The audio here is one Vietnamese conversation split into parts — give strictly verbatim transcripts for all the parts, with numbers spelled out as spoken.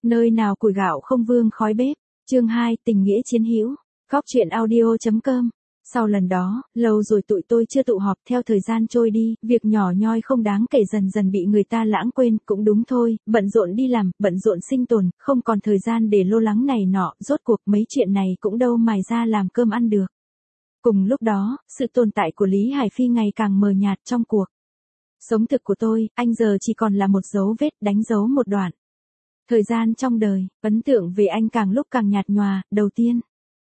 Nơi nào củi gạo không vương khói bếp. Chương hai, tình nghĩa chiến hữu. Góc truyện audio chấm com. Sau lần đó, lâu rồi tụi tôi chưa tụ họp. Theo thời gian trôi đi, việc nhỏ nhoi không đáng kể dần dần bị người ta lãng quên. Cũng đúng thôi, bận rộn đi làm, bận rộn sinh tồn, không còn thời gian để lo lắng này nọ. Rốt cuộc mấy chuyện này cũng đâu mài ra làm cơm ăn được. Cùng lúc đó, sự tồn tại của Lý Hải Phi ngày càng mờ nhạt trong cuộc sống thực của tôi. Anh giờ chỉ còn là một dấu vết, đánh dấu một đoạn thời gian trong đời. Ấn tượng về anh càng lúc càng nhạt nhòa. Đầu tiên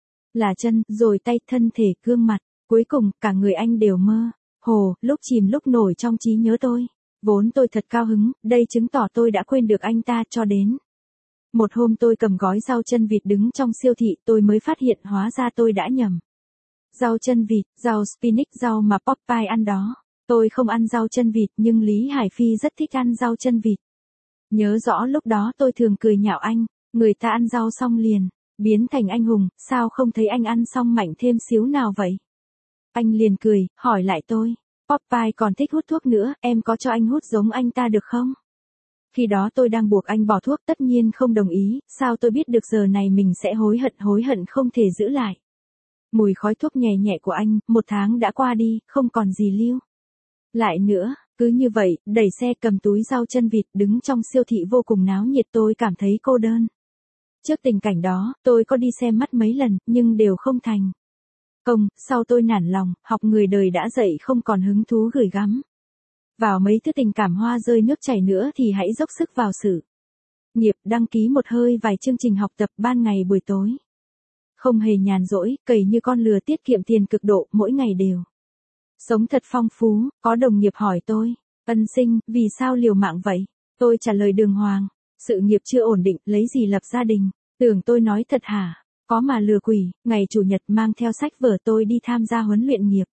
là chân, rồi tay, thân thể, gương mặt. Cuối cùng, cả người anh đều mơ hồ, lúc chìm lúc nổi trong trí nhớ tôi. Vốn tôi thật cao hứng, đây chứng tỏ tôi đã quên được anh ta. Cho đến một hôm tôi cầm gói rau chân vịt đứng trong siêu thị, tôi mới phát hiện hóa ra tôi đã nhầm. Rau chân vịt, rau spinach, rau mà Popeye ăn đó. Tôi không ăn rau chân vịt, nhưng Lý Hải Phi rất thích ăn rau chân vịt. Nhớ rõ lúc đó tôi thường cười nhạo anh, người ta ăn rau xong liền biến thành anh hùng, sao không thấy anh ăn xong mạnh thêm xíu nào vậy? Anh liền cười, hỏi lại tôi, Popeye còn thích hút thuốc nữa, em có cho anh hút giống anh ta được không? Khi đó tôi đang buộc anh bỏ thuốc, tất nhiên không đồng ý. Sao tôi biết được giờ này mình sẽ hối hận, hối hận không thể giữ lại. Mùi khói thuốc nhẹ nhẹ của anh, một tháng đã qua đi, không còn gì lưu lại nữa. Cứ như vậy, đẩy xe cầm túi rau chân vịt đứng trong siêu thị vô cùng náo nhiệt. Tôi cảm thấy cô đơn. Trước tình cảnh đó, tôi có đi xem mắt mấy lần, nhưng đều không thành công. Sau tôi nản lòng, học người đời đã dạy không còn hứng thú gửi gắm vào mấy thứ tình cảm hoa rơi nước chảy nữa thì hãy dốc sức vào sự nghiệp, đăng ký một hơi vài chương trình học tập ban ngày buổi tối. Không hề nhàn rỗi, cày như con lừa, tiết kiệm tiền cực độ, mỗi ngày đều sống thật phong phú. Có đồng nghiệp hỏi tôi, Ân Sinh, vì sao liều mạng vậy? Tôi trả lời đường hoàng, sự nghiệp chưa ổn định, lấy gì lập gia đình? Tưởng tôi nói thật hả? Có mà lừa quỷ. Ngày chủ nhật mang theo sách vở tôi đi tham gia huấn luyện nghiệp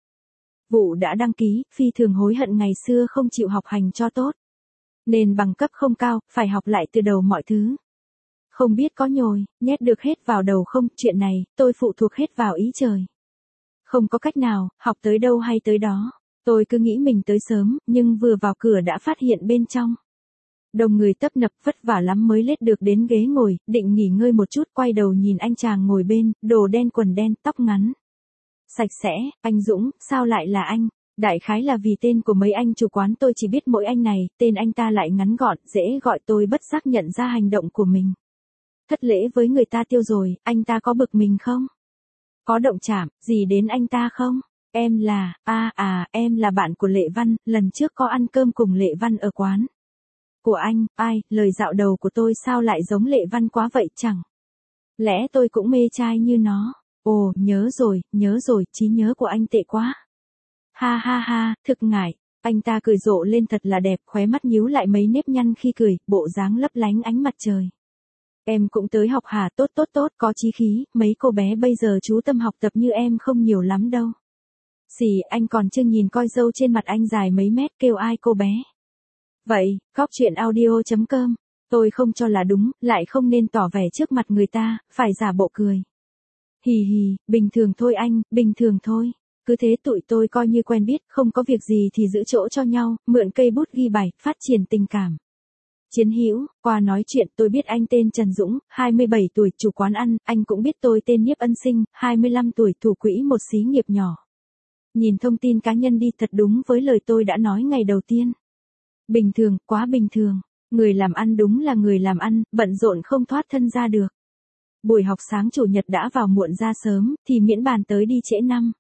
vụ đã đăng ký, phi thường hối hận ngày xưa không chịu học hành cho tốt. Nên bằng cấp không cao, phải học lại từ đầu mọi thứ. Không biết có nhồi, nhét được hết vào đầu không? Chuyện này, tôi phụ thuộc hết vào ý trời. Không có cách nào, học tới đâu hay tới đó. Tôi cứ nghĩ mình tới sớm, nhưng vừa vào cửa đã phát hiện bên trong đông người tấp nập, vất vả lắm mới lết được đến ghế ngồi. Định nghỉ ngơi một chút, quay đầu nhìn anh chàng ngồi bên, đồ đen quần đen, tóc ngắn sạch sẽ. Anh Dũng, sao lại là anh? Đại khái là vì tên của mấy anh chủ quán, tôi chỉ biết mỗi anh này, tên anh ta lại ngắn gọn, dễ gọi. Tôi bất giác nhận ra hành động của mình thất lễ với người ta tiêu rồi. Anh ta có bực mình không? Có động chạm gì đến anh ta không? Em là, a à, à, em là bạn của Lệ Văn, lần trước có ăn cơm cùng Lệ Văn ở quán của anh. Ai, lời dạo đầu của tôi sao lại giống Lệ Văn quá vậy? Chẳng lẽ tôi cũng mê trai như nó? Ồ, nhớ rồi, nhớ rồi, trí nhớ của anh tệ quá. Ha ha ha, thực ngại. Anh ta cười rộ lên thật là đẹp, khóe mắt nhíu lại mấy nếp nhăn khi cười, bộ dáng lấp lánh ánh mặt trời. Em cũng tới học hả? Tốt tốt tốt, có chí khí. Mấy cô bé bây giờ chú tâm học tập như em không nhiều lắm đâu. Xì, anh còn chưa nhìn coi râu trên mặt anh dài mấy mét, kêu ai cô bé vậy? Góc truyện audio chấm com. Tôi không cho là đúng, lại không nên tỏ vẻ trước mặt người ta, phải giả bộ cười. Hì hì, bình thường thôi anh, bình thường thôi. Cứ thế tụi tôi coi như quen biết, không có việc gì thì giữ chỗ cho nhau, mượn cây bút ghi bài, phát triển tình cảm chiến hữu. Qua nói chuyện tôi biết anh tên Trần Dũng, hai mươi bảy tuổi, chủ quán ăn. Anh cũng biết tôi tên Nhiếp Ân Sinh, hai mươi lăm tuổi, thủ quỹ một xí nghiệp nhỏ. Nhìn thông tin cá nhân đi, thật đúng với lời tôi đã nói ngày đầu tiên. Bình thường, quá bình thường. Người làm ăn đúng là người làm ăn, bận rộn không thoát thân ra được. Buổi học sáng chủ nhật đã vào muộn ra sớm, thì miễn bàn tới đi trễ năm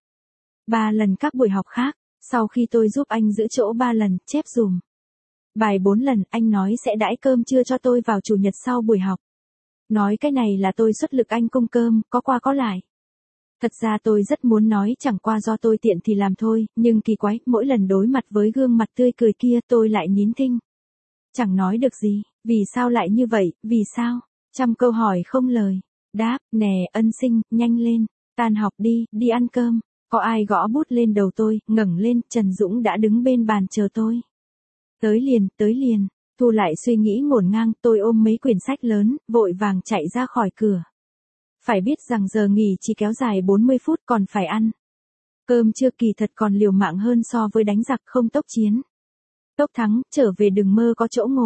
ba lần các buổi học khác. Sau khi tôi giúp anh giữ chỗ ba lần, chép dùm bài bốn lần, anh nói sẽ đãi cơm trưa cho tôi vào chủ nhật sau buổi học. Nói cái này là tôi xuất lực anh cung cơm, có qua có lại. Thật ra tôi rất muốn nói chẳng qua do tôi tiện thì làm thôi, nhưng kỳ quái, mỗi lần đối mặt với gương mặt tươi cười kia tôi lại nín thinh. Chẳng nói được gì. Vì sao lại như vậy, vì sao? Trăm câu hỏi không lời đáp. Nè, Ân Sinh, nhanh lên, tan học đi, đi ăn cơm. Có ai gõ bút lên đầu tôi, ngẩng lên, Trần Dũng đã đứng bên bàn chờ tôi. Tới liền, tới liền. Thu lại suy nghĩ ngổn ngang, tôi ôm mấy quyển sách lớn, vội vàng chạy ra khỏi cửa. Phải biết rằng giờ nghỉ chỉ kéo dài bốn mươi phút, còn phải ăn cơm trưa, kỳ thật còn liều mạng hơn so với đánh giặc không tốc chiến tốc thắng. Trở về đừng mơ có chỗ ngồi.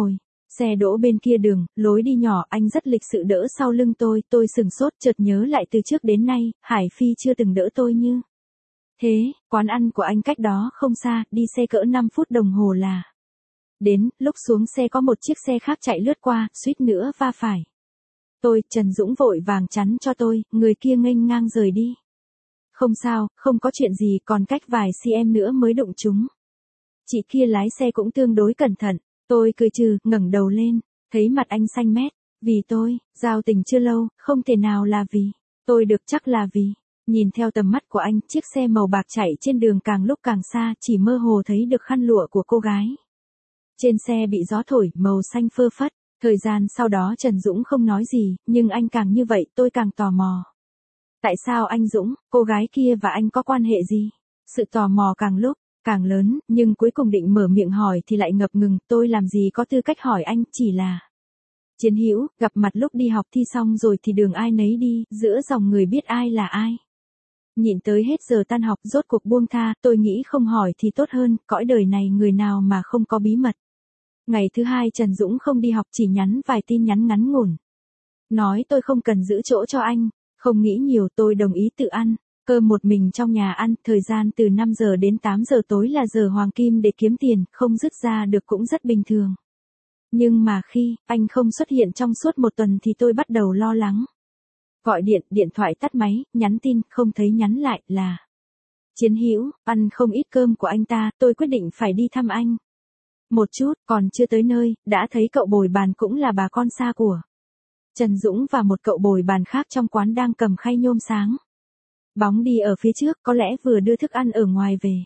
Xe đỗ bên kia đường, lối đi nhỏ, anh rất lịch sự đỡ sau lưng tôi, tôi sừng sốt chợt nhớ lại từ trước đến nay, Hải Phi chưa từng đỡ tôi như thế, quán ăn của anh cách đó không xa, đi xe cỡ năm phút đồng hồ là đến, lúc xuống xe có một chiếc xe khác chạy lướt qua, suýt nữa va phải. Tôi, Trần Dũng vội vàng chắn cho tôi, người kia nghênh ngang rời đi. Không sao, không có chuyện gì, còn cách vài cm nữa mới đụng chúng. Chị kia lái xe cũng tương đối cẩn thận, tôi cười trừ, ngẩng đầu lên, thấy mặt anh xanh mét, vì tôi, giao tình chưa lâu, không thể nào là vì, tôi được chắc là vì, nhìn theo tầm mắt của anh, chiếc xe màu bạc chạy trên đường càng lúc càng xa, chỉ mơ hồ thấy được khăn lụa của cô gái. Trên xe bị gió thổi, màu xanh phơ phất, thời gian sau đó Trần Dũng không nói gì, nhưng anh càng như vậy, tôi càng tò mò. Tại sao anh Dũng, cô gái kia và anh có quan hệ gì? Sự tò mò càng lúc càng lớn, nhưng cuối cùng định mở miệng hỏi thì lại ngập ngừng, tôi làm gì có tư cách hỏi anh, chỉ là chiến hữu, gặp mặt lúc đi học thi xong rồi thì đường ai nấy đi, giữa dòng người biết ai là ai. Nhịn tới hết giờ tan học, rốt cuộc buông tha, tôi nghĩ không hỏi thì tốt hơn, cõi đời này người nào mà không có bí mật. Ngày thứ hai Trần Dũng không đi học, chỉ nhắn vài tin nhắn ngắn ngủn. Nói tôi không cần giữ chỗ cho anh, không nghĩ nhiều, tôi đồng ý tự ăn. Cơm một mình trong nhà ăn, thời gian từ năm giờ đến tám giờ tối là giờ hoàng kim để kiếm tiền, không dứt ra được cũng rất bình thường. Nhưng mà khi anh không xuất hiện trong suốt một tuần thì tôi bắt đầu lo lắng. Gọi điện, điện thoại tắt máy, nhắn tin, không thấy nhắn lại, là chiến hữu, ăn không ít cơm của anh ta, tôi quyết định phải đi thăm anh. Một chút, còn chưa tới nơi, đã thấy cậu bồi bàn cũng là bà con xa của Trần Dũng và một cậu bồi bàn khác trong quán đang cầm khay nhôm sáng. Bóng đi ở phía trước, có lẽ vừa đưa thức ăn ở ngoài về.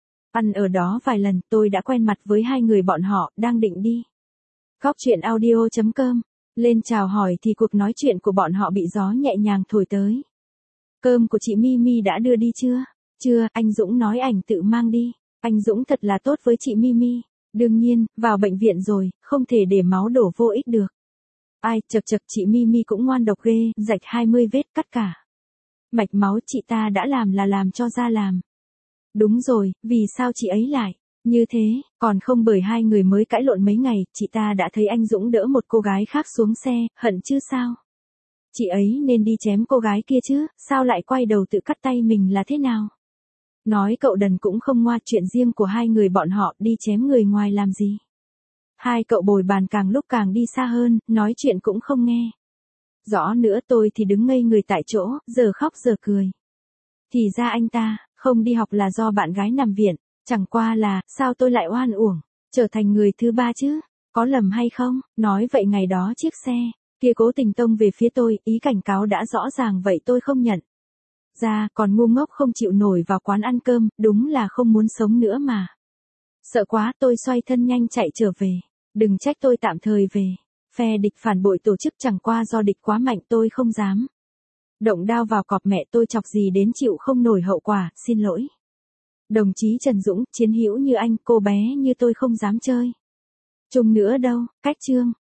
Ăn ở đó vài lần, tôi đã quen mặt với hai người bọn họ, đang định đi. Góc chuyện audio chấm com, lên chào hỏi thì cuộc nói chuyện của bọn họ bị gió nhẹ nhàng thổi tới. Cơm của chị Mimi đã đưa đi chưa? Chưa, anh Dũng nói ảnh tự mang đi. Anh Dũng thật là tốt với chị Mimi. Đương nhiên, vào bệnh viện rồi, không thể để máu đổ vô ích được. Ai, chật chật, chị Mimi cũng ngoan độc ghê, rạch hai mươi vết cắt cả mạch máu, chị ta đã làm là làm cho ra làm. Đúng rồi, vì sao chị ấy lại như thế, còn không bởi hai người mới cãi lộn mấy ngày, chị ta đã thấy anh Dũng đỡ một cô gái khác xuống xe, hận chứ sao? Chị ấy nên đi chém cô gái kia chứ, sao lại quay đầu tự cắt tay mình là thế nào? Nói cậu đần cũng không ngoa, chuyện riêng của hai người bọn họ, đi chém người ngoài làm gì? Hai cậu bồi bàn càng lúc càng đi xa hơn, nói chuyện cũng không nghe rõ nữa, tôi thì đứng ngây người tại chỗ, giờ khóc giờ cười. Thì ra anh ta không đi học là do bạn gái nằm viện, chẳng qua là, sao tôi lại oan uổng, trở thành người thứ ba chứ, có lầm hay không? Nói vậy ngày đó chiếc xe kia cố tình tông về phía tôi, ý cảnh cáo đã rõ ràng vậy tôi không nhận ra, còn ngu ngốc không chịu nổi vào quán ăn cơm, đúng là không muốn sống nữa mà. Sợ quá, tôi xoay thân nhanh chạy trở về. Đừng trách tôi tạm thời về phe địch phản bội tổ chức, chẳng qua do địch quá mạnh tôi không dám động đao vào cọp mẹ tôi, chọc gì đến chịu không nổi hậu quả, xin lỗi. Đồng chí Trần Dũng, chiến hữu như anh, cô bé như tôi không dám chơi chung nữa đâu. Cách chương